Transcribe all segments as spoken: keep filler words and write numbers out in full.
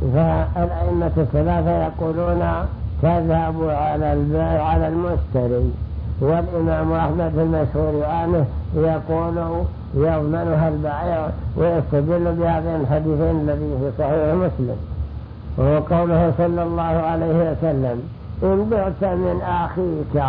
فالأئمة الثلاثة يقولون تذهب على البائع على المشتري، والإمام أحمد المشهور عنه يقول يضمنها البائع، ويستدل بهذين الحديثين الذي في صحيح مسلم، وهو قوله صلى الله عليه وسلم: إن بعت من أخيك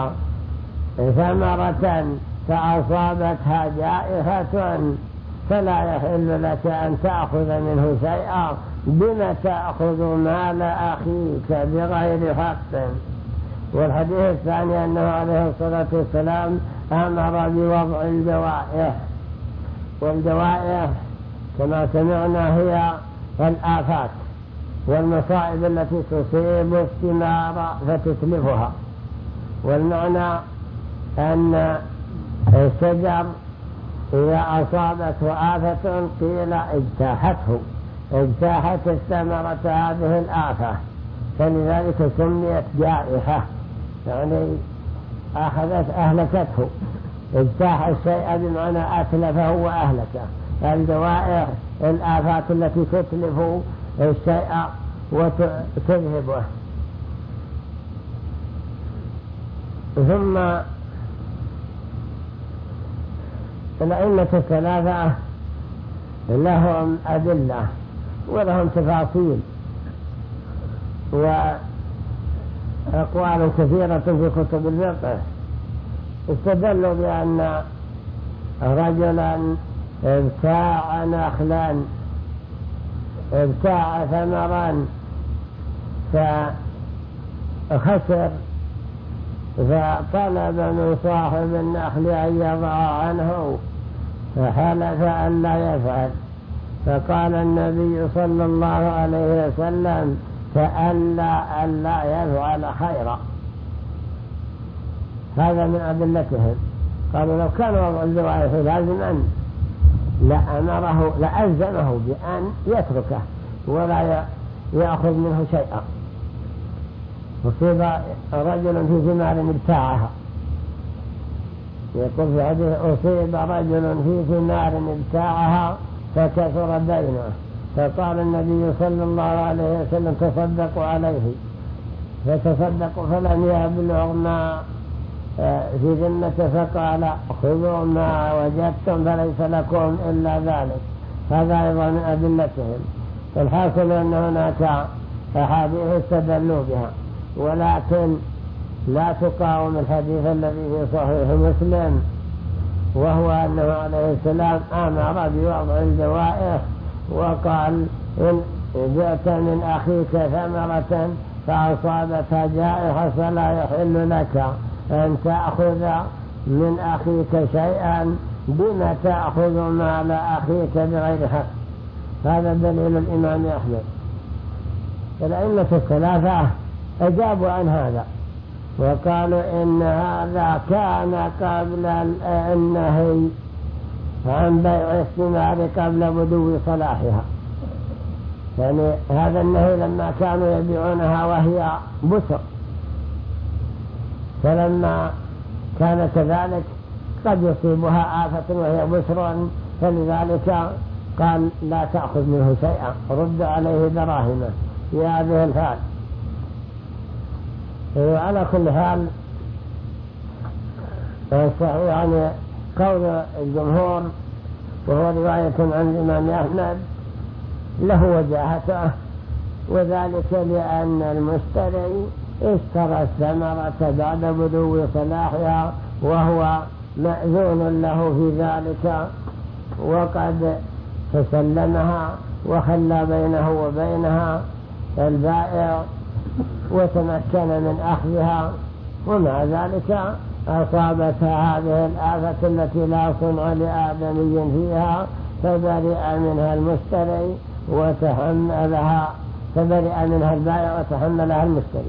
ثمرة فأصابتها جائحة فلا يحل لك أن تأخذ منه شيئا، بما تأخذ مال أخيك بغير حق. والحديث الثاني أنه عليه الصلاة والسلام أمر بوضع الجوائح، والجوائح كما سمعنا هي الآفات والمصائب التي تصيب الثمار فتتلفها. والمعنى أن الشجر إذا أصابته آفة قيل اجتاحته، اجتاحت الثمرة هذه الآفة، فلذلك سميت جائحة، يعني أخذت أهلكته، اجتاح الشيء بمعنى أتلفه وأهلكه. الجوائح الآفات التي تتلف الشيء وتذهبه. ثم الأئمة الثلاثة لهم أدلة ولهم تفاصيل وأقوال كثيرة في كتب الفقه. استدلوا بأن رجلا ابتاع نخلا، ابتاع ثمرا فخسر، فطلب من صاحب النخل أن يضع عنه، فحلف أن لا يفعل، فقال النبي صلى الله عليه وسلم: تألى أن لا يفعل خيرا. هذا من أدلتهم. قالوا لو كان وضع الجوائح لازما لأمره لألزمه بأن يتركه ولا يأخذ منه شيئا. أصيب رجل في ثمار ابتاعها، يقول في حديث: أصيب رجل في ثمار ابتاعها فكثر دينه، فقال النبي صلى الله عليه وسلم: تصدقوا عليه، فتصدقوا فلم يبلغ ما في ذمته، فقال: خذوا ما وجدتم فليس لكم إلا ذلك. هذا أيضا من أدلتهم. الحاصل أن هناك أحاديث استدلوا بها، ولكن لا تقاوم الحديث الذي في صحيح مسلم، وهو أنه عليه السلام أمر بوضع الجوائح وقال: إن جئت من أخيك ثمرة فأصابتها جائحة فلا يحل لك أن تأخذ من أخيك شيئا، بما تأخذ مال أخيك بغير حق. هذا دليل الإمام أحمد. الأئمة الثلاثة أجابوا عن هذا وقالوا إن هذا كان قبل النهي عن بيع الثمار قبل بدو صلاحها، يعني هذا النهي لما كانوا يبيعونها وهي بسر، فلما كان كذلك قد يصيبها آفة وهي بسر، فلذلك قال: لا تأخذ منه شيئا، رد عليه دراهمه في هذه الحال. وعلى كل حال صحيح يعني قول الجمهور، وهو رواية عن الإمام أحمد، له وجاهته، وذلك لأن المشتري اشترى الثمرة بعد بدو صلاحها وهو مأذون له في ذلك، وقد تسلمها وخلى بينه وبينها البائع وتمكن من أخذها، ومع ذلك أصابتها هذه الآفة التي لا صنع لآدمي فيها، فبرئ منها المشتري وتحملها، فبرئ منها البائع وتحملها المشتري.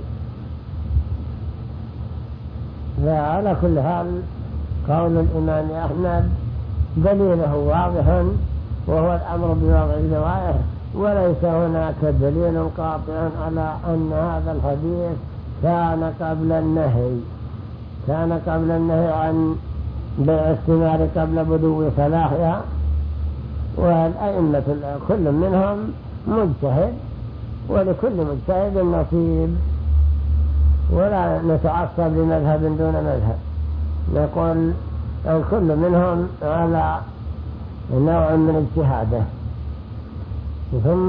فعلى كل حال قول الإمام أحمد دليله واضح، وهو الأمر بوضع الجوائح، وليس هناك دليل قاطع على أن هذا الحديث كان قبل النهي كان قبل النهي عن بيع الثمار قبل بدو صلاحها. والأئمة كل منهم مجتهد ولكل مجتهد نصيب، ولا نتعصب لمذهب دون مذهب، نقول الكل منهم على نوع من اجتهاده. ثم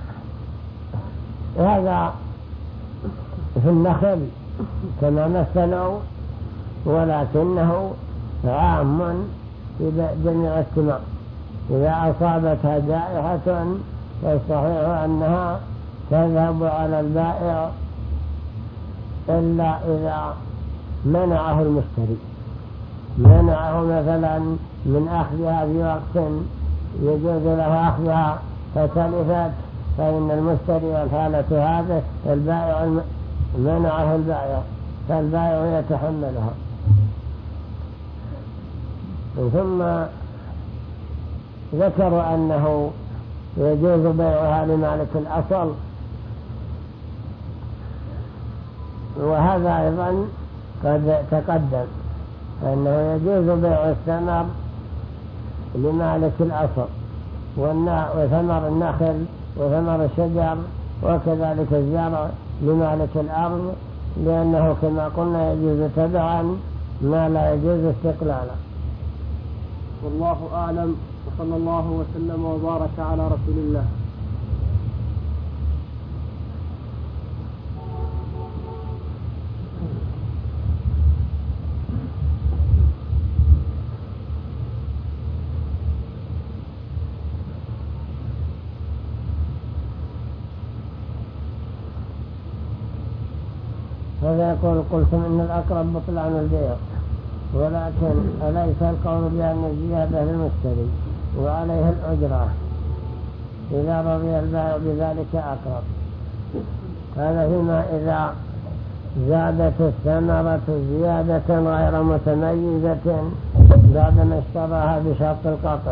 هذا في النخل كما مثلوا، ولكنه عام في جميع الثمار. إذا أصابتها جائحة فالصحيح أنها تذهب على البائع إلا إذا منعه المشتري، منعه مثلا من أخذها في وقت يجوز له أخذها فتلفت، فإن المشتري والحالة هذه البائع منعه البائع، فالبائع يتحملها. ثم ذكروا أنه يجوز بيعها لمالك الأصل، وهذا أيضا قد تقدم أنه يجوز بيع الثمر لمالك الأصل، وثمر النخل وثمر الشجر وكذلك الزرع لمالك الأرض، لأنه كما قلنا يجوز تبعا ما لا يجوز استقلالا. والله أعلم، وصلى الله وسلم وبارك على رسول الله. هذا يقول قلتم إن الأقرب بطلان البيع، ولكن أليس القول بأن الزيادة للمشتري وعليه الأجرة إذا رضي البائع بذلك أقرب؟ هذا فيما إذا زادت الثمرة زيادة غير متميزة بعدما اشتراها بشرط القطع.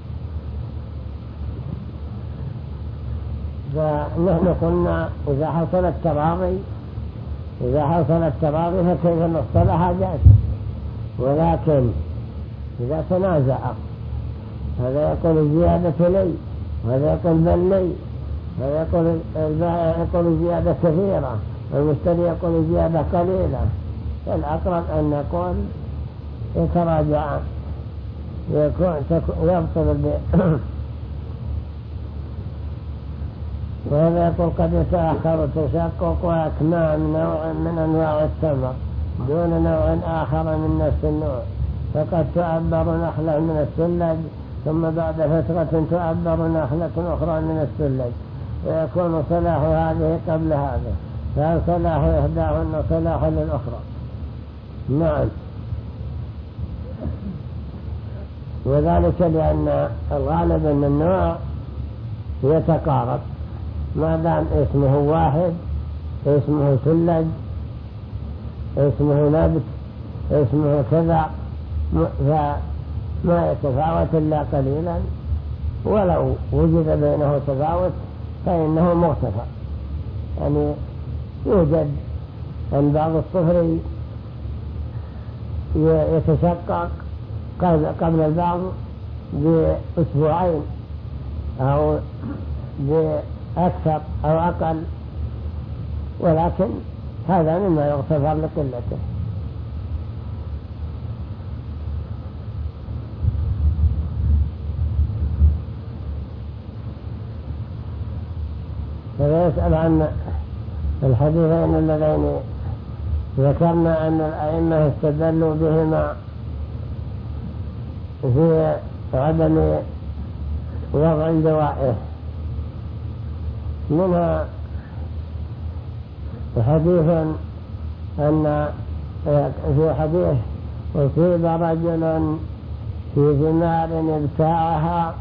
فنحن قلنا إذا حصل التراضي إذا حصل التراضي فكيف نصلها جاز، ولكن إذا تنازع هذا يقول زيادة لي وهذا يقول بل لي، هذا يقول البائع يقول زيادة كثيرة والمشتري يقول زيادة قليلة، فالأقرب أن نقول يتراجع يبطل البيع. وهذا يقول قد يتأخر تشقق وأكمام نوع من أنواع التمر دون نوع آخر من نفس النوع، فقد تعبر نخلة من السلج ثم بعد فترة تعبر نخلة أخرى من السلج، ويكون صلاح هذه قبل هذا، فهل صلاح إحداهن صلاح للأخرى؟ نعم، وذلك لأن الغالب أن النوع يتقارب، ما دام اسمه واحد، اسمه سلج، اسمه نبت، اسمه كذا، فما يتفاوت إلا قليلا، ولو وجد بينه تفاوت فإنه مغتفر. يعني يوجد أن بعض الصفر يتشقق قبل البعض بأسبوعين أو بأكثر أو أقل، ولكن هذا مما يغتفر لقلته. هذا يسأل عن الحديثين اللذين ذكرنا أن الأئمة استدلوا بهما في عدم وضع الجوائح، منها حديث أن في حديث أصيب رجل في ثمار ابتاعها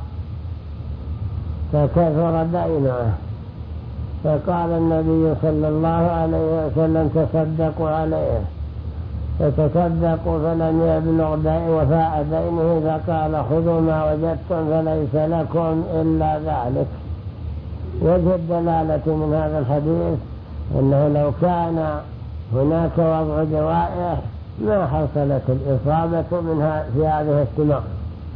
فكثر دينه، فقال النبي صلى الله عليه وسلم تصدقوا عليه، فتصدقوا فلم يبلغ وفاء دينه، فقال خذوا ما وجدتم فليس لكم إلا ذلك. وجه الدلالة من هذا الحديث أنه لو كان هناك وضع جوائح ما حصلت الإصابة منها في هذه الثمار،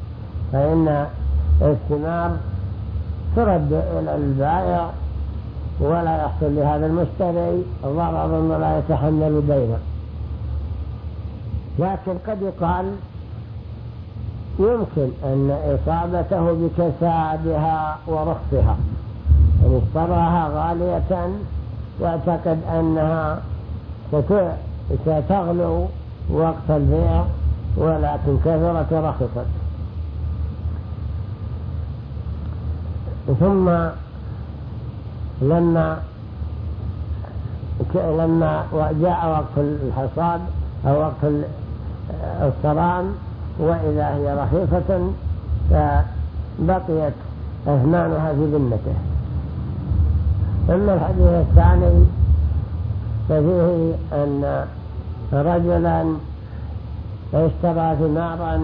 فإن الثمار ترد إلى البائع ولا يحصل لهذا المشتري ضرر ولا يتحمل دينا. لكن قد يقال يمكن أن إصابته بكسادها ورخصها، يعني اشتراها غالية واعتقد أنها ستغلو وقت البيع ولكن كثرت ورخصت. ثم لما لما جاء وقت الحصاد أو وقت الصرام وإذا هي رخيصة فبقيت أثمانها في ذمته. أما الحديث الثاني ففيه أن رجلا اشترى ثمارا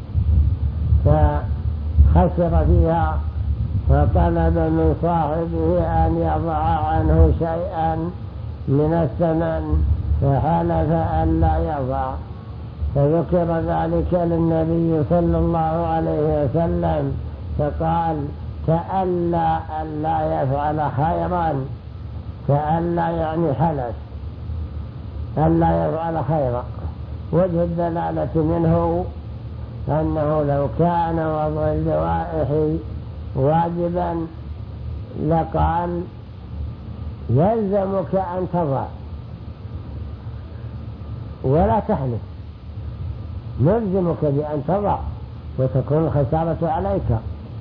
فخسر فيها فطلب من صاحبه أن يضع عنه شيئا من الثمن فحلف أن لا يضع، فذكر ذلك للنبي صلى الله عليه وسلم فقال كألا ألا يفعل خيرا، كألا يعني حلف ألا يفعل خيرا. وجه الدلالة منه أنه لو كان وضع الجوائح واجبا لقال يلزمك أن تضع ولا تحلف، نلزمك بأن تضع وتكون الخسارة عليك.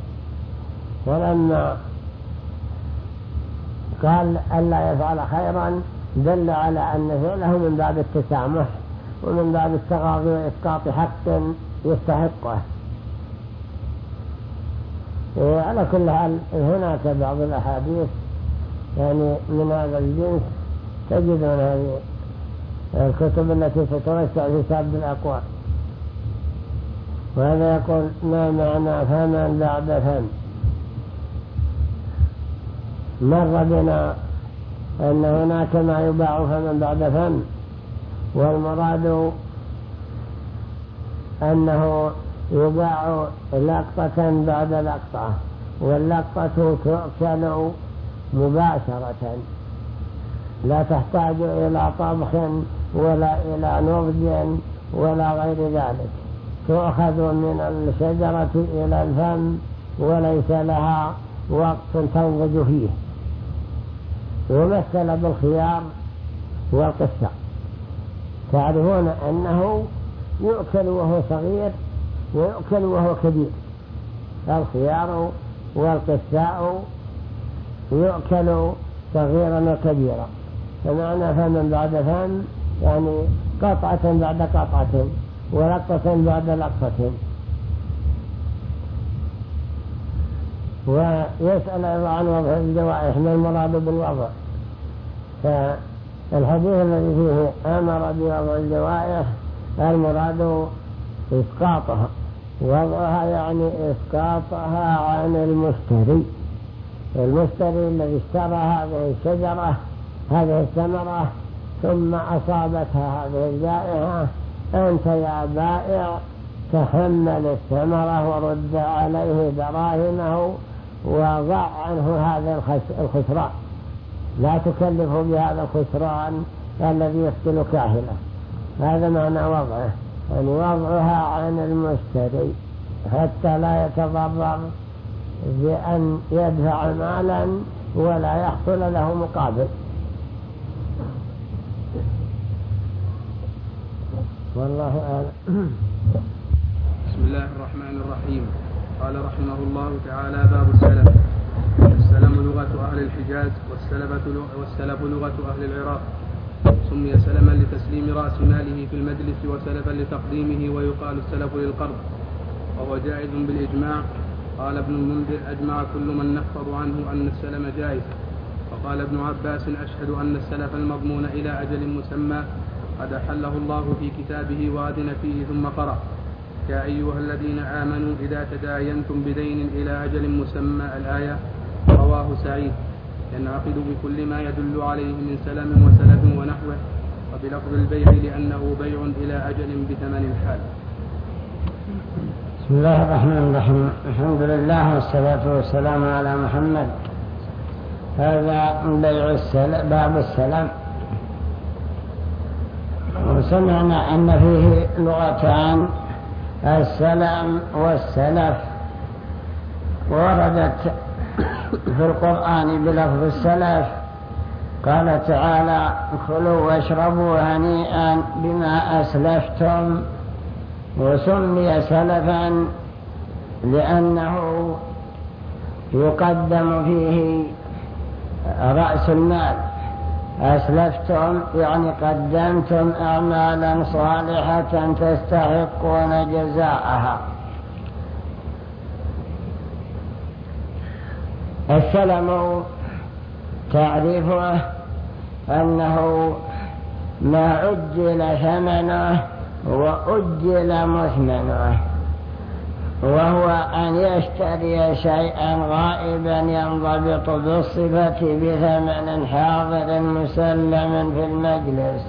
ولما قال ألا يفعل خيرا دل على أن فعله من باب التسامح ومن باب التغاضي وإسقاط حق يستحقه. على كل حال هناك بعض الأحاديث يعني من هذا الجنس تجدون هذه الكتب التي تتوسع في سرد الأقوال. وهذا يقول ما معنى فمن بعد فم. مر بنا أن هناك ما يباع فمن بعد فم، والمراد أنه يباع لقطة بعد لقطة، واللقطة تؤكل مباشرة لا تحتاج إلى طبخ ولا إلى نضج ولا غير ذلك، تؤخذ من الشجرة إلى الفم وليس لها وقت تنضج فيه. ومثل بالخيار والقساء، تعرفون أنه يؤكل وهو صغير ويؤكل وهو كبير. الخيار والقساء يؤكل صغيرا وكبيرا، فمعنى فمن بعد فم يعني قطعة بعد قطعة ولقطة بعد لقطة. ويسأل أيضا عن وضع الجوائح ما المراد بالوضع، فالحديث الذي فيه أمر بوضع الجوائح المراد إسقاطها، وضعها يعني إسقاطها عن المشتري. المشتري الذي اشترى هذه الشجرة هذه الثمرة ثم أصابتها هذه الجائحة، أنت يا بائع تحمل الثمرة ورد عليه دراهمه وضع عنه هذا الخسران، لا تكلفه بهذا الخسران الذي يفتل كاهله. هذا معنى وضعه، يعني وضعها عن المشتري حتى لا يتضرر بأن يدفع مالا ولا يحصل له مقابل. والله أعلم. بسم الله الرحمن الرحيم. قال رحمه الله تعالى: باب السلف. السلم لغة أهل الحجاز، والسلف لغة أهل العراق. سمي سلما لتسليم رأس ماله في المجلس، وسلفا لتقديمه، ويقال السلف للقرض، وهو جائز بالإجماع. قال ابن المنذر: أجمع كل من نفض عنه أن السلم جائز. وقال ابن عباس: أشهد أن السلف المضمون إلى أجل مسمى قد أحله الله في كتابه وأذن فيه، ثم قرأ: يا أيها الذين آمنوا إذا تداينتم بدين إلى أجل مسمى، الآية. رواه سعيد. ينعقد بكل ما يدل عليه من سلم وسلف ونحوه، وبلفظ البيع لأنه بيع إلى أجل بثمن الحال. بسم الله الرحمن الرحيم. الحمد لله والصلاة والسلام على محمد هذا بيع السلم، باب السلم. وسمعنا أن فيه لغتان، السلم والسلف، وردت في القرآن بلفظ السلف. قال تعالى: كلوا واشربوا هنيئا بما أسلفتم. وسمي سلفا لأنه يقدم فيه رأس المال. أسلفتم يعني قدمتم أعمالا صالحة تستحقون جزاءها. السلم تعريفه أنه ما عجل ثمنه وأجل مثمنه، وهو أن يشتري شيئا غائبا ينضبط بالصفة بثمن حاضر مسلم في المجلس.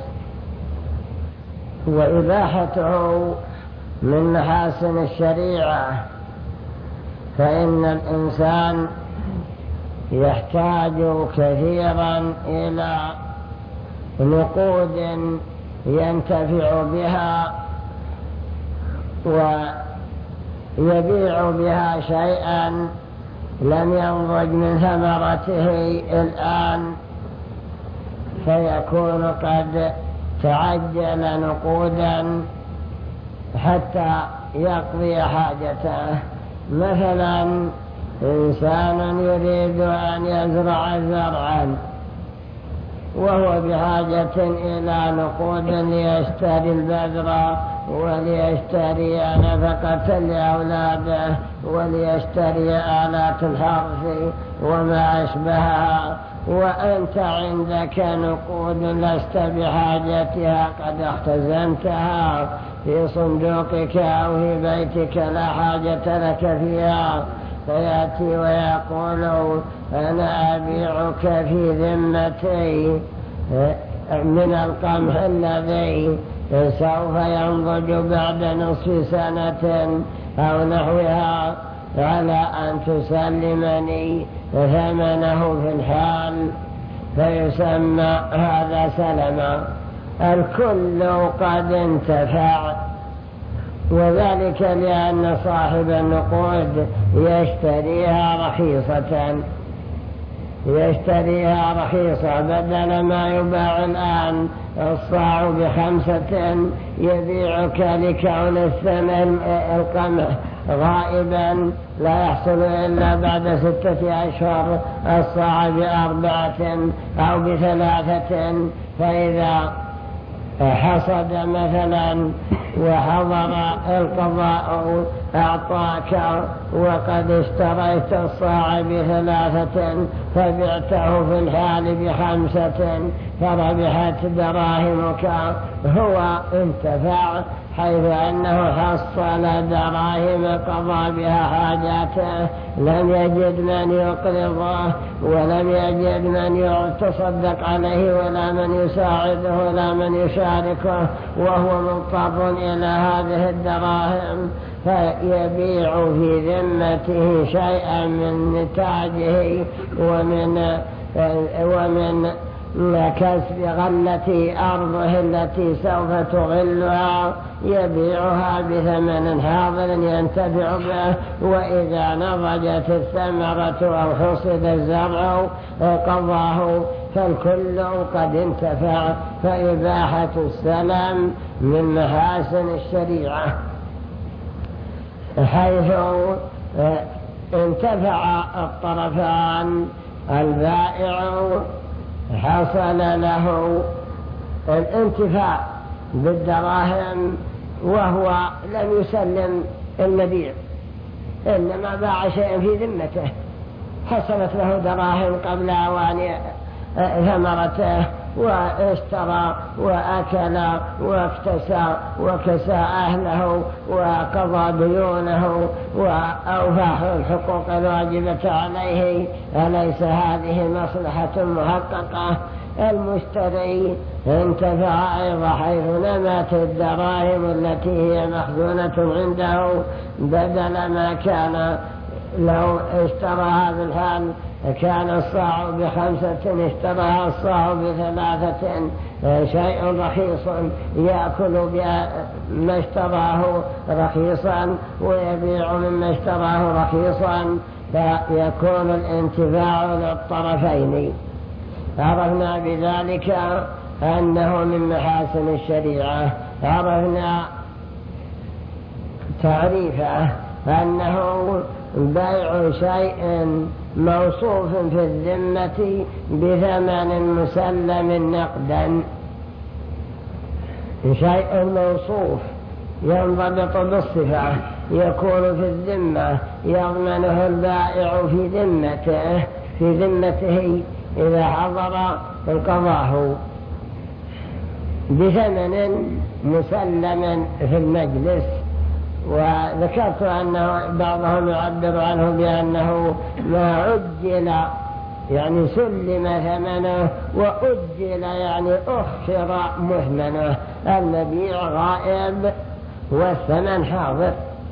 وإباحته من محاسن الشريعة، فإن الإنسان يحتاج كثيرا إلى نقود ينتفع بها ويبيع بها شيئا لم ينضج من ثمرته الآن، فيكون قد تعجل نقودا حتى يقضي حاجته. مثلا إنسان يريد أن يزرع زرعا وهو بحاجة إلى نقود ليشتري البذر وليشتري نفقة لأولاده وليشتري آلات الحرث وما أشبهها، وأنت عندك نقود لست بحاجتها، قد اختزنتها في صندوقك أو في بيتك لا حاجة لك فيها، فيأتي ويقول: أنا أبيعك في ذمتي من القمح الذي سوف ينضج بعد نصف سنة أو نحوها على أن تسلمني ثمنه في الحال، فيسمى هذا سلما. الكل قد انتفع، وذلك لأن صاحب النقود يشتريها رخيصة يشتريها رخيصة بدل ما يباع الآن الصاع بخمسة، يبيعك لكون الثمن القمح غائبا لا يحصل إلا بعد ستة أشهر الصاع بأربعة أو بثلاثة. فإذا حصد مثلا وحضر القضاء أعطاك وقد اشتريت الصاع بثلاثة فبعته في الحال بخمسة فربحت دراهمك، هو انتفع حيث أنه حصل دراهم قضى بها حاجاته، لم يجد من يقرضه ولم يجد من يتصدق عليه ولا من يساعده ولا من يشاركه، وهو مضطر إلى هذه الدراهم، فيبيع في ذمته شيئا من نتاجه ومن ومن كسب غلة أرضه التي سوف تغلها، يبيعها بثمن حاضر ينتفع به. وإذا نضجت الثمرة أو حصد الزرع قضاه فالكل قد انتفع. فإباحة السلم من محاسن الشريعة، حيث انتفع الطرفان. البائع حصل له الانتفاع بالدراهم وهو لم يسلم المبيع، إنما باع شيئا في ذمته، حصلت له دراهم قبل أوان ثمرته، واشترى وأكل واكتسى وكسى أهله وقضى ديونه وأوفى الحقوق الواجبة عليه. أليس هذه مصلحة محققة؟ المشتري انتفع أيضا حيث نمت الدراهم التي هي مخزونة عنده، بدل ما كان لو اشتراها بالحال كان الصاع بخمسة اشتراها الصاع بثلاثة شيء رخيص يأكل بما اشتراه رخيصا ويبيع مما اشتراه رخيصا، فيكون الانتفاع للطرفين. عرفنا بذلك أنه من محاسن الشريعة. عرفنا تعريفه أنه بيع شيء موصوف في الذمة بثمن مسلم نقدا. شيء موصوف ينضبط بالصفة يكون في الذمة يضمنه البائع في ذمته في ذمته إذا حضر القضاء بثمن مسلم في المجلس. وذكرت أنه بعضهم يعبر عنه بأنه ما عجل يعني سلم ثمنه، وأجل يعني أخر مهمنه، المبيع غائب والثمن حاضر.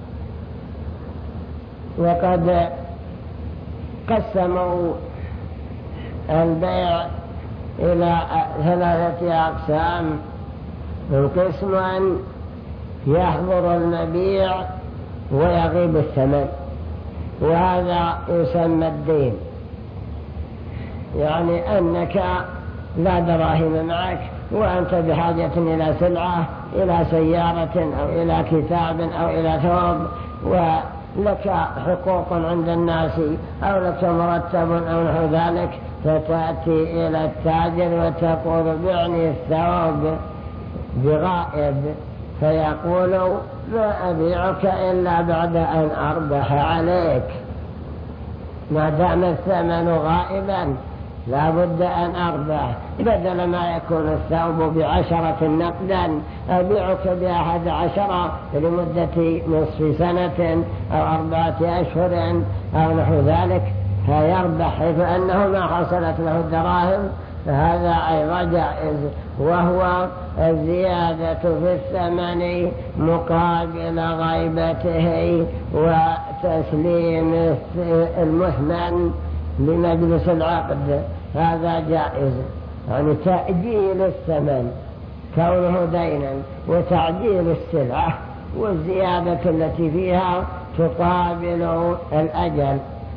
وقد قسموا البيع إلى ثلاثة أقسام. قسم يحضر المبيع ويغيب الثمن، وهذا يسمى الدين، يعني أنك لا دراهم معك وأنت بحاجة إلى سلعة، إلى سيارة أو إلى كتاب أو إلى ثوب، ولك حقوق عند الناس أو لك مرتب أو نحو ذلك، فتأتي إلى التاجر وتقول بعني الثوب بغائب، فيقول ما أبيعك إلا بعد أن أربح عليك. ما دام الثمن غائبا لا بد أن أربح، بدل ما يكون الثوب بعشرة نقدا أبيعك بأحد عشرة لمدة نصف سنة أو أربعة أشهر أو نحو ذلك، فيربح حيث أنه ما حصلت له الدراهم، فهذا أيضا جائز. وهو الزيادة في الثمن مقابل غيبته وتسليم المثمن لمجلس العقد، هذا جائز. يعني تأجيل الثمن كونه دينا، وتعجيل السلعة والزيادة التي فيها تقابل الأجل.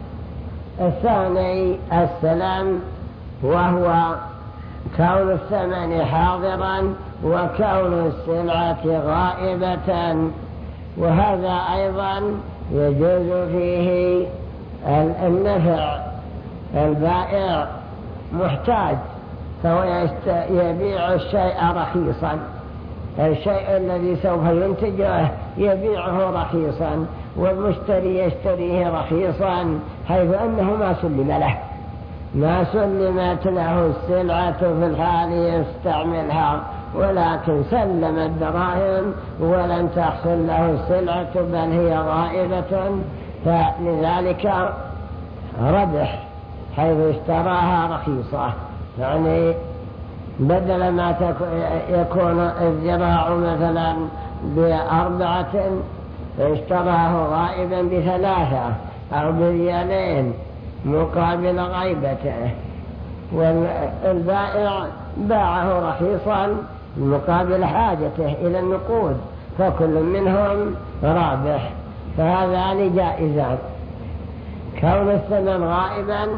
الثاني السلام، وهو كون الثمن حاضرا وكون السلعة غائبة، وهذا أيضا يجوز فيه النفع. البائع محتاج فهو يبيع الشيء رخيصا، الشيء الذي سوف ينتجه يبيعه رخيصا، والمشتري يشتريه رخيصا، حيث أنه ما سلم له ما سلمت له السلعة في الحال يستعملها، ولكن سلم الدراهم ولم تحصل له السلعة بل هي غائبة، فلذلك ربح حيث اشتراها رخيصة. يعني بدل ما يكون الذراع مثلا بأربعة اشتراه غائبا بثلاثة أو بريالين مقابل غيبته، والبائع باعه رخيصا مقابل حاجته إلى النقود، فكل منهم رابح، فهذان جائزان. كون الثمن غائبا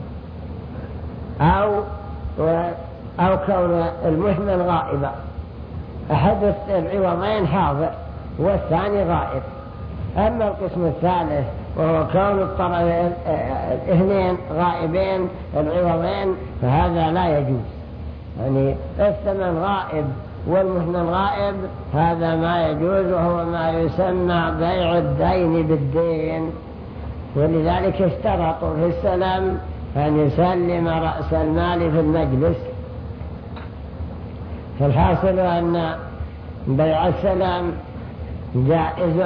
أو أو كون المثمن غائبا، أحد العوضين حاضر والثاني غائب. أما القسم الثالث وهو كون الطرفين الاثنين غائبين العوضين، فهذا لا يجوز. يعني الثمن غائب والمثمن غائب، هذا ما يجوز، وهو ما يسمى بيع الدين بالدين. ولذلك اشترطوا في السلام أن يسلم رأس المال في المجلس. فالحاصل أن بيع السلام جائز،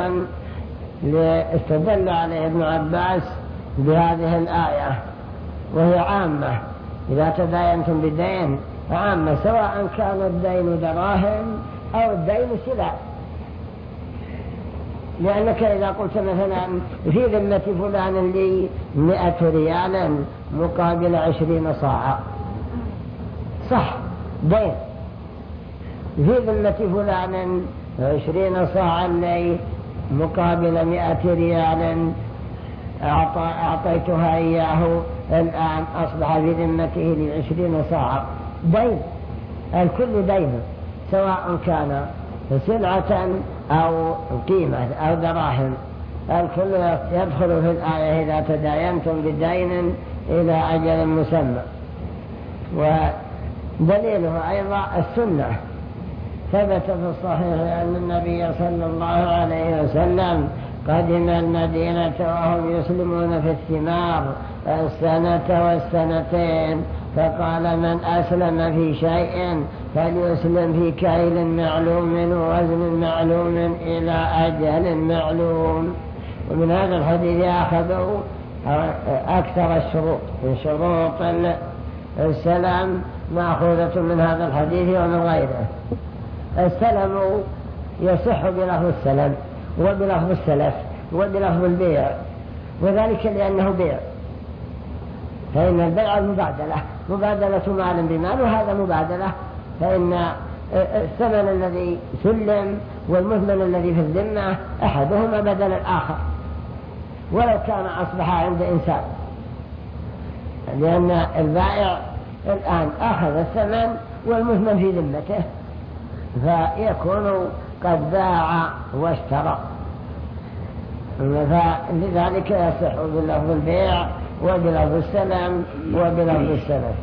استدل عليه ابن عباس بهذه الآية، وهي عامة. إذا تداينتم بدين عامة، سواء كان الدين دراهم أو الدين سلع، لأنك إذا قلت مثلا في ذمة فلان لي مئة ريال مقابل عشرين صاعا، صح دين في ذمة فلان عشرين صاعا لي مقابل مئة ريال أعطيتها إياه، الآن أصبح في ذمته لعشرين صاعا دين، الكل دين سواء كان سلعة أو قيمة أو دراهم، الكل يدخل في الآية إذا تداينتم بدين إلى أجل مسمى. ودليله أيضا السنة، ثبت في الصحيح أن النبي صلى الله عليه وسلم قدم المدينة وهم يسلمون في الثمار السنة والسنتين، فقال من أسلم في شيء فليسلم في كيل معلوم ووزن معلوم إلى أجل معلوم. ومن هذا الحديث أخذوا أكثر الشروط، من شروط السلام مأخوذة من هذا الحديث ومن غيره. السلم يصح بلفظ السلم وبلفظ السلف وبلفظ البيع، وذلك لأنه بيع، فإن البيع المبادلة مبادلة مال بمال، وهذا مبادلة، فإن الثمن الذي سلم والمثمن الذي في الذمة أحدهما بدل الآخر ولو كان أصبح عند إنسان، لأن البائع الآن أخذ الثمن والمثمن في ذمته، فيكون قد باع واشترى، فلذلك يصح بلفظ البيع وبلفظ السلم وبلفظ السلف.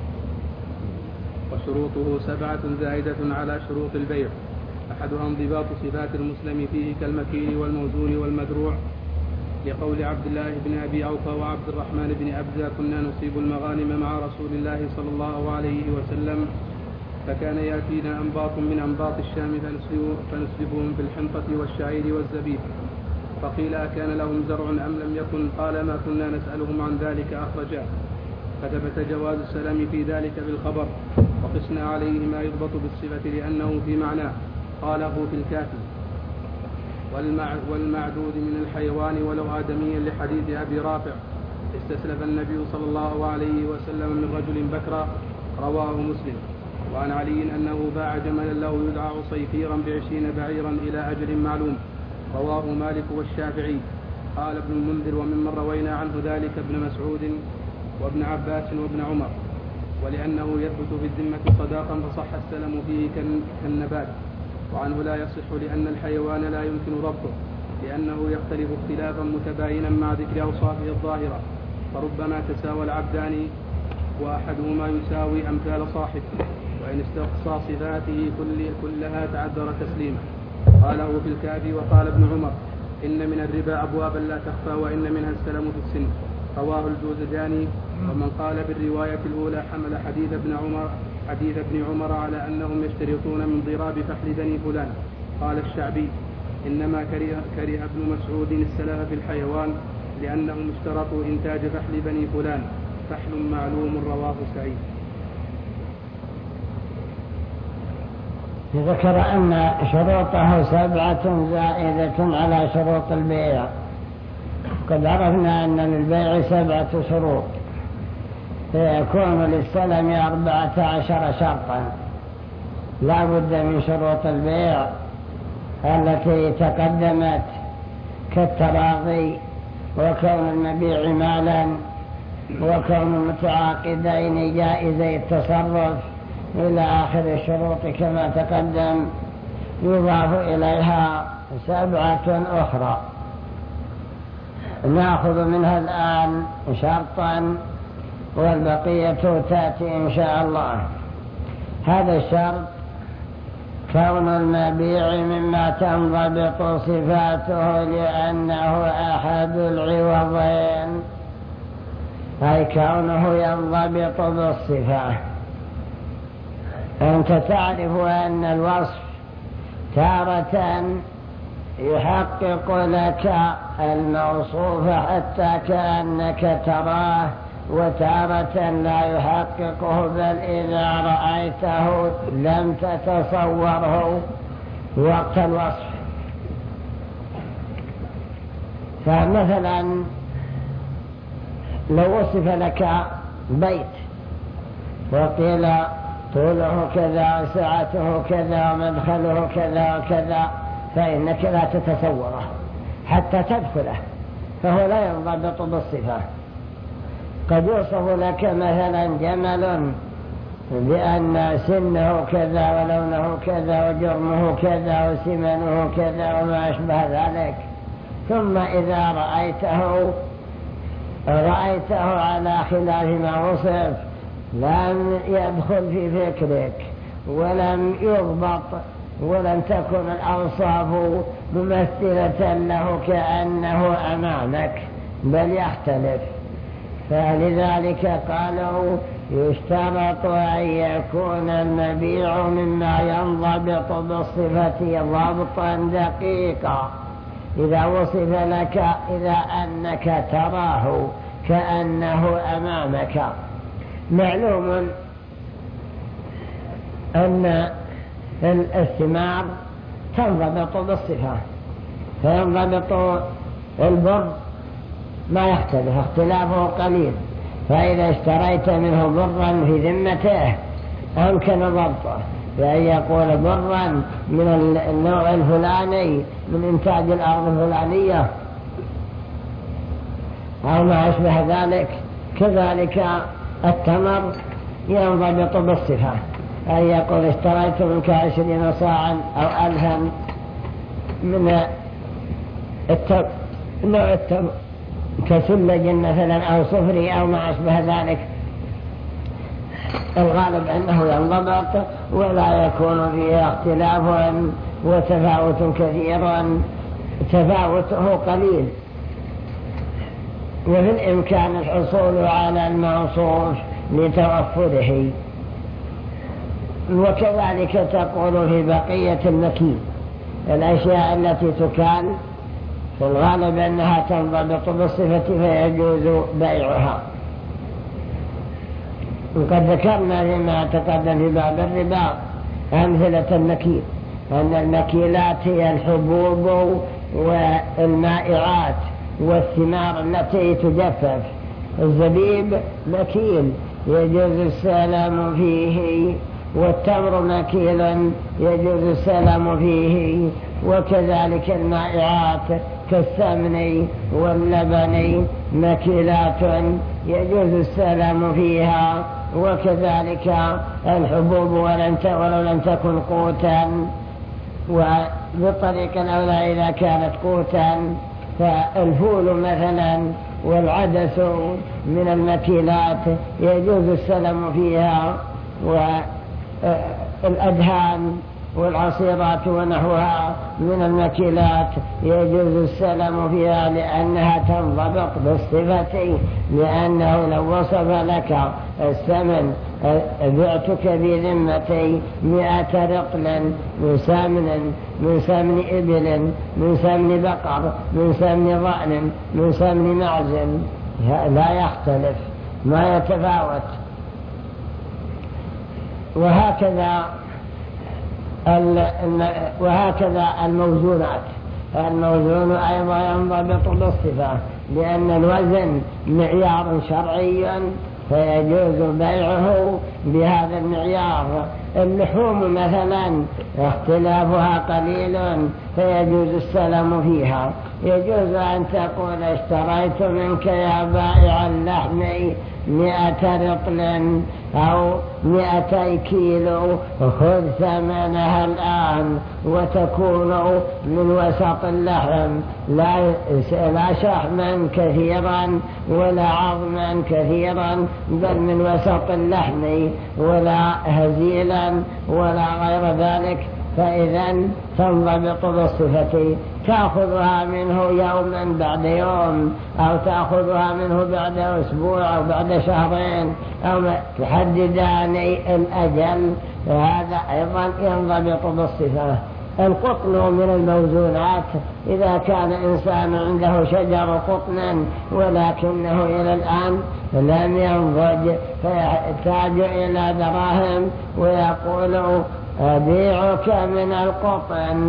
وشروطه سبعة زائدة على شروط البيع، أحدها انضباط صفات المسلم فيه كالمكيل والموزون والمدروع، لقول عبد الله بن أبي أوفى وعبد الرحمن بن أبزة كنا نصيب المغانم مع رسول الله صلى الله عليه وسلم، فكان يأتينا أنباط من أنباط الشام فنسلبهم في الحنطة والشعير والزبيب، فقيل أكان لهم زرع أم لم يكن؟ قال ما كنا نسألهم عن ذلك أخرجاه، فثبت جواز السلام في ذلك بالخبر، وقسنا عليه ما يضبط بالصفة لأنه في معناه، قاله في الكافي. والمعدود من الحيوان ولو آدميا لحديث أبي رافع استسلف النبي صلى الله عليه وسلم من رجل بكرا، رواه مسلم. وعن علي أنه باع جملا له يدعى صيفيرا بعشرين بعيرا إلى أجل معلوم، رواه مالك والشافعي. قال ابن المنذر وممن روينا عنه ذلك ابن مسعود وابن عباس وابن عمر، ولأنه يثبت في الذمة صداقا فصح السلم فيه كالنبات. وعنه لا يصح لأن الحيوان لا يمكن ضبطه، لأنه يختلف اختلافا متباينا مع ذكر أوصافه الظاهرة، فربما تساوى العبدان وأحدهما يساوي أمثال صاحبه، وإن استقصى صفاته كل كلها تعذر تسليمه. قاله في الكافي. وقال ابن عمر إن من الربا أبوابا لا تخفى وإن منها السلم في السن، رواه الجوزجاني. ومن قال بالرواية الأولى حمل حديث ابن عمر حديث ابن عمر على أنهم يشترطون من ضراب فحل بني فلان. قال الشعبي إنما كره, كره ابن مسعود السلف في الحيوان لأنهم اشترطوا إنتاج فحل بني فلان، فحل معلوم، رواه سعيد. ذكر أن شروطه سبعة زائدة على شروط البيع. قد عرفنا أن للبيع سبعة شروط، فيكون للسلم أربعة عشر شرطا لا بد من شروط البيع التي تقدمت، كالتراضي وكون المبيع مالا وكون المتعاقدين جائزي التصرف إلى آخر الشروط كما تقدم. يضاف إليها سبعة أخرى نأخذ منها الآن شرطا والبقية تأتي إن شاء الله. هذا الشرط كون المبيع مما تنضبط صفاته لأنه أحد العوضين، أي كونه ينضبط بالصفة. أنت تعرف أن الوصف تارة يحقق لك الموصوف حتى كأنك تراه، وتارة لا يحققه، بل إذا رأيته لم تتصوره وقت الوصف. فمثلا لو وصف لك بيت وقيل طوله كذا وسعته كذا ومدخله كذا وكذا فإنك لا تتصوره حتى تدخله، فهو لا ينضبط بالصفة. قد يوصف لك مثلا جمل بأن سنه كذا ولونه كذا وجرمه كذا وسمنه كذا وما أشبه ذلك، ثم إذا رأيته رأيته على خلاف ما وصف لم يدخل في فكرك ولم يضبط ولم تكن الأوصاف ممثلة له كأنه أمامك بل يختلف. فلذلك قالوا يشترط أن يكون المبيع مما ينضبط بالصفة ضبطا دقيقا. إذا وصف لك إذا أنك تراه كأنه أمامك. معلوم أن الثمار تنضبط بالصفة، فينضبط البر ما يختلف اختلافه قليل، فإذا اشتريت منه برا في ذمته أمكن ضبطه، بأن يقول برا من النوع الفلاني من إنتاج الأرض الفلانية أو ما أشبه ذلك. كذلك التمر ينضبط بالصفة، أن يقول اشتريت منك عشرين صاعا أو ألفا من التمر نوع التمر كسلج مثلا أو صفري أو ما أشبه ذلك. الغالب أنه ينضبط ولا يكون فيه اختلاف وتفاوت كثير، تفاوته قليل، وفي الإمكان الحصول على الموصوف لتوفره. وكذلك تقول في بقية المكيل الأشياء التي تكال في الغالب أنها تنضبط بالصفة فيجوز بيعها. وقد ذكرنا فيما تقدم في باب الربا أمثلة المكيل، أن المكيلات هي الحبوب والمائعات والثمار التي تجفف. الزبيب مكيل يجوز السلام فيه، والتمر مكيل يجوز السلام فيه، وكذلك المائعات كالسمن واللبن مكيلات يجوز السلام فيها، وكذلك الحبوب ولو لم تكن قوتا، وبطريق أولى إذا كانت قوتا فالفول مثلا والعدس من المكيلات يجوز السلام فيها، والأدهان والعصيرات ونحوها من المكيلات يجوز السلام فيها لأنها تنضبط بالصفة، لأنه لو وصف لك الثمن بعتك بذمتي مئة رطل من سمن من سمن إبل من سمن بقر من سمن ضأن من سمن معز لا يختلف ما يتفاوت. وهكذا وهكذا الموزونات، الموزون أيضا ينضبط بالصفة، لأن الوزن معيار شرعي فيجوز بيعه بهذا المعيار. اللحوم مثلا اختلافها قليل فيجوز السلام فيها. يجوز أن تقول اشتريت منك يا بائع اللحم مئة رطل أو مئتي كيلو، خذ ثمنها الآن، وتكون من وسط اللحم لا, لا شحما كثيرا ولا عظما كثيرا، بل من وسط اللحم ولا هزيلا ولا غير ذلك، فإذا تنضبط بالصفة. تأخذها منه يوما بعد يوم، أو تأخذها منه بعد أسبوع أو بعد شهرين، أو تحددان الأجل، هذا أيضا ينضبط بالصفة. القطن من الموزونات، إذا كان إنسان عنده شجر قطن ولكنه إلى الآن لم ينضج فيحتاج إلى دراهم ويقول أبيعك من القطن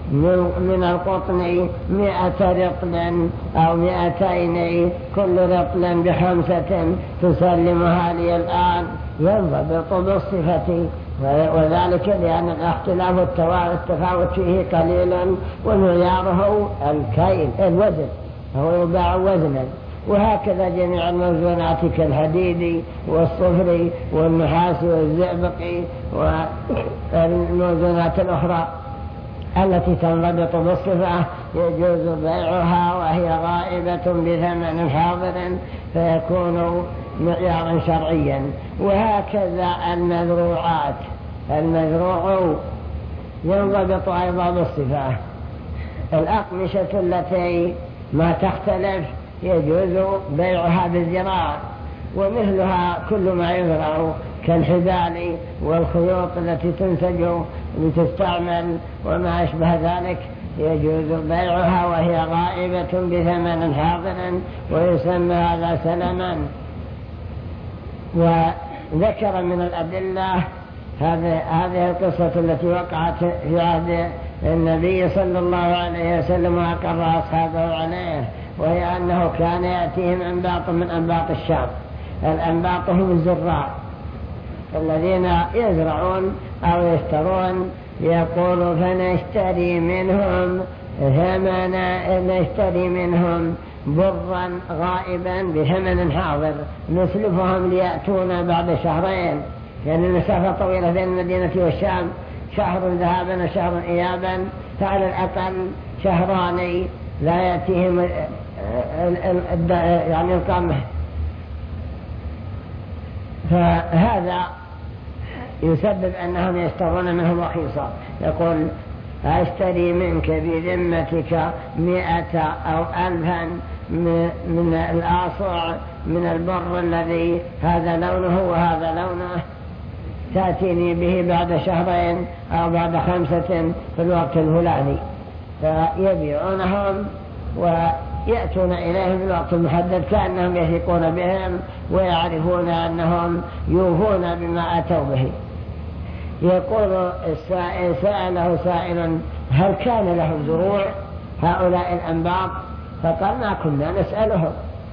من القطن مئة رطل أو مئتين، كل رطل بخمسة تسلمها لي الآن، ينضبط بالصفة. وذلك لأن الاختلاف التفاوت فيه قليل، ومعياره الكيل الوزن، هو يباع وزنا. وهكذا جميع الموزونات كالحديد والصفر والنحاس والزئبق والموزونات الأخرى التي تنضبط بالصفة يجوز بيعها وهي غائبة بثمن حاضر، فيكون معيارا شرعيا. وهكذا المزروعات، المزروع ينضبط أيضا بالصفة. الأقمشة التي ما تختلف يجوز بيعها بالزراعة، ومثلها كل ما يزرع كالحبال والخيوط التي تنتج لتستعمل وما أشبه ذلك يجوز بيعها وهي غائبة بثمن حاضر، ويسمى هذا سلما. وذكر من الأدلة هذه القصة التي وقعت في عهد النبي صلى الله عليه وسلم وأقر أصحابه عليه، وهي أنه كان يأتيهم أنباط من أنباط الشام. الأنباط هم الزراع الذين يزرعون أو يشترون، يقول فنشتري منهم ثمنا، نشتري منهم برا غائبا بثمن حاضر نسلفهم ليأتونا بعد شهرين، يعني المسافة طويلة بين المدينة والشام، شهر ذهابا وشهر إيابا، فعلى الأقل شهران لا يأتيهم يعني القمح. فهذا يسبب أنهم يشترون منهم رخيصا. يقول أشتري منك بذمتك مئة أو ألفا من الآصع من البر الذي هذا لونه وهذا لونه، تأتيني به بعد شهرين أو بعد خمسة في الوقت الفلاني. فيبيعونهم ويأتون إليهم في الوقت المحدد كأنهم يثقون بهم ويعرفون أنهم يوفون بما أتوا به. يقول السائل سأله سائل هل كان لهم زروع هؤلاء الأنباط؟ فقال ما كنا نسألهم،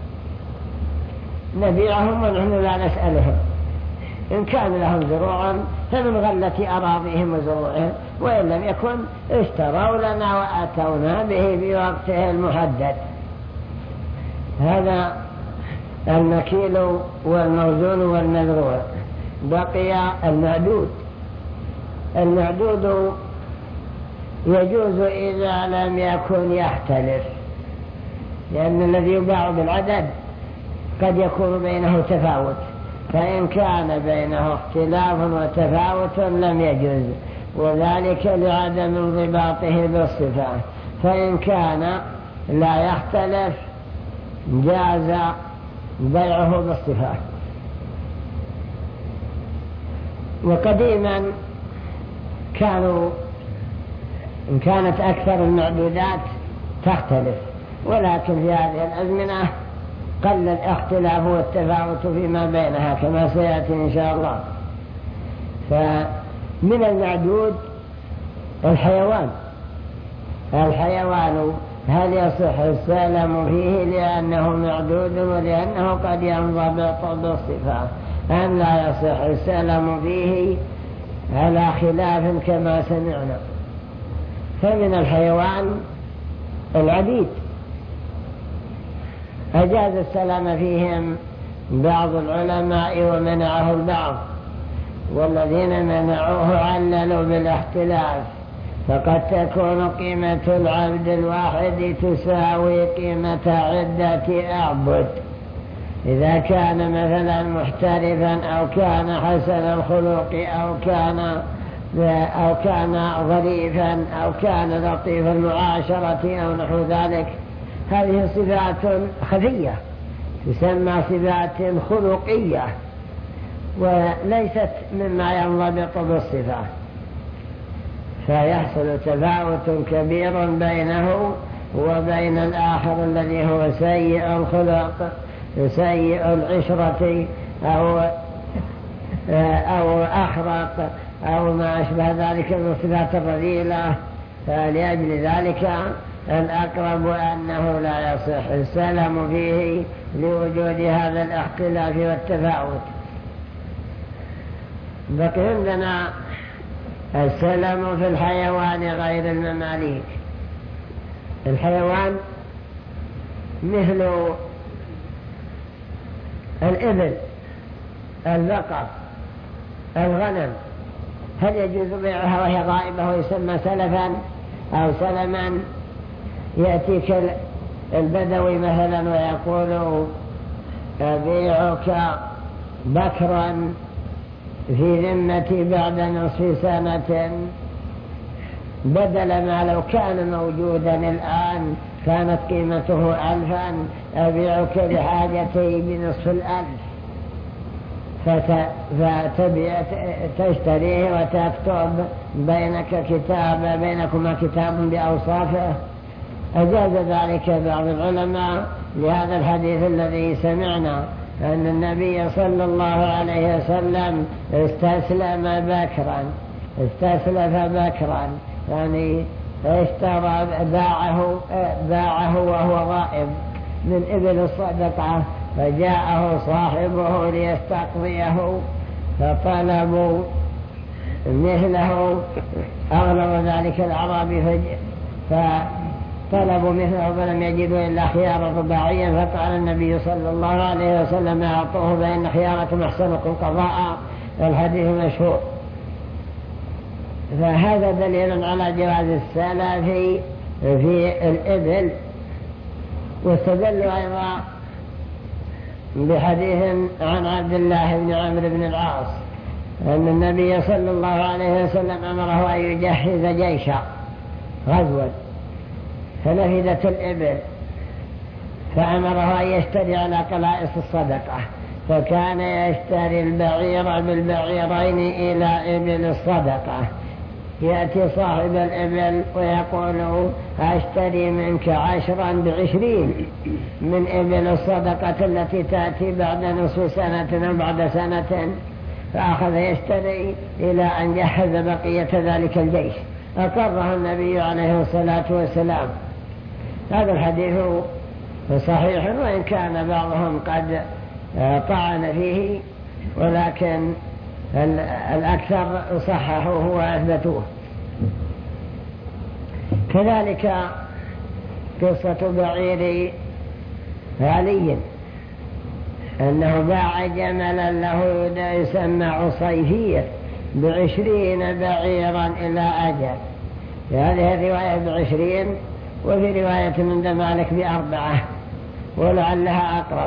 نبيعهم ونحن لا نسألهم. إن كان لهم زروع فمن غلة أراضيهم وزروعهم، وإن لم يكن اشتروا لنا وأتونا به بوقته المحدد. هذا المكيل والموزون والمزروع. بقي المعدود. المعدود يجوز إذا لم يكن يختلف، لأن الذي يباع بالعدد قد يكون بينه تفاوت، فإن كان بينه اختلاف وتفاوت لم يجوز، وذلك لعدم انضباطه بالصفة. فإن كان لا يختلف جاز بيعه بالصفة. وقديما كانوا إن كانت أكثر المعدودات تختلف، ولكن في هذه الأزمنة قل الاختلاف والتفاوت فيما بينها كما سيأتي إن شاء الله. فمن المعدود الحيوان. الحيوان هل يصح السلم فيه لأنه معدود ولأنه قد ينضبط بالصفة، أم لا يصح السلم فيه على خلاف كما سمعنا؟ فمن الحيوان العبيد أجاز السلام فيهم بعض العلماء ومنعه البعض، والذين منعوه عللوا بالاختلاف، فقد تكون قيمة العبد الواحد تساوي قيمة عدة أعبد إذا كان مثلا محترفا أو كان حسن الخلق أو كان أو كان ظريفا أو كان لطيف المعاشرة أو نحو ذلك. هذه صفات خفية تسمى صفات خلقية وليست مما ينضبط بالصفة، فيحصل تفاوت كبير بينه وبين الآخر الذي هو سيء الخلق سيء العشرة أو أو أخرق أو ما أشبه ذلك من الصفات الرذيلة. فلأجل ذلك الأقرب أنه لا يصح السلم فيه لوجود هذا الاختلاف والتفاوت. بقي عندنا السلم في الحيوان غير المماليك. الحيوان مثل الإبل، البقر، الغنم، هل يجوز بيعها وهي غائبة ويسمى سلفا أو سلما؟ يأتيك البدوي مثلا ويقول أبيعك بكرا في ذمتي بعد نصف سنة، بدل ما لو كان موجودا الآن كانت قيمته ألفا، أبيعك لحاجتي بنصف الألف، فتشتريه وتكتب بينك كتاب بينكما كتاب بأوصافه. أجاز ذلك بعض العلماء لهذا الحديث الذي سمعنا أن النبي صلى الله عليه وسلم استسلم بكرا، استسلف بكرا يعني اشترى باعه, باعه وهو غائب من إبل الصدقة، فجاءه صاحبه ليستقضيه فطلبوا مثله، أغلب ذلك الأعرابي فطلبوا مثله فلم يجدوا إلا خيارا رباعيا، فقال النبي صلى الله عليه وسلم أعطوه فإن خياركم أحسنكم قضاء. الحديث مشهور. فهذا دليل على جواز السلف في الإبل. واستدلوا أيضا بحديث عن عبد الله بن عمرو بن العاص أن النبي صلى الله عليه وسلم أمره أن يجهز جيشا غزوا، فنفذت الإبل، فأمره أن يشتري على قلائص الصدقة، فكان يشتري البعير بالبعيرين إلى إبل الصدقة. يأتي صاحب الإبل ويقول أشتري منك عشرا بعشرين من إبل الصدقة التي تأتي بعد نصف سنة أو بعد سنة، فأخذ يشتري إلى أن جهز بقية ذلك الجيش. أقره النبي عليه الصلاة والسلام. هذا الحديث صحيح وإن كان بعضهم قد طعن فيه، ولكن الأكثر صححوه وأثبتوه. كذلك قصة بعير علي أنه باع جملا له يسمى عصيفير بعشرين بعيرا إلى أجل. في هذه الرواية بعشرين، وفي رواية من مالك بأربعة، ولعلها أقرب.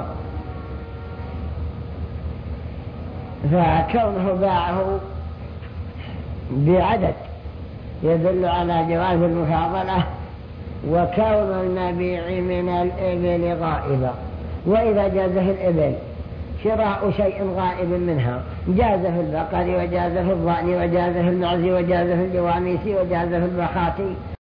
فكونه باعه بعدد يدل على جواز المفاضلة، وكون المبيع من الإبل غائبة. وإذا جاز في الإبل شراء شيء غائب منها جاز في البقر وجاز في الضأن وجاز في المعز وجاز في الجواميس وجاز في البخات.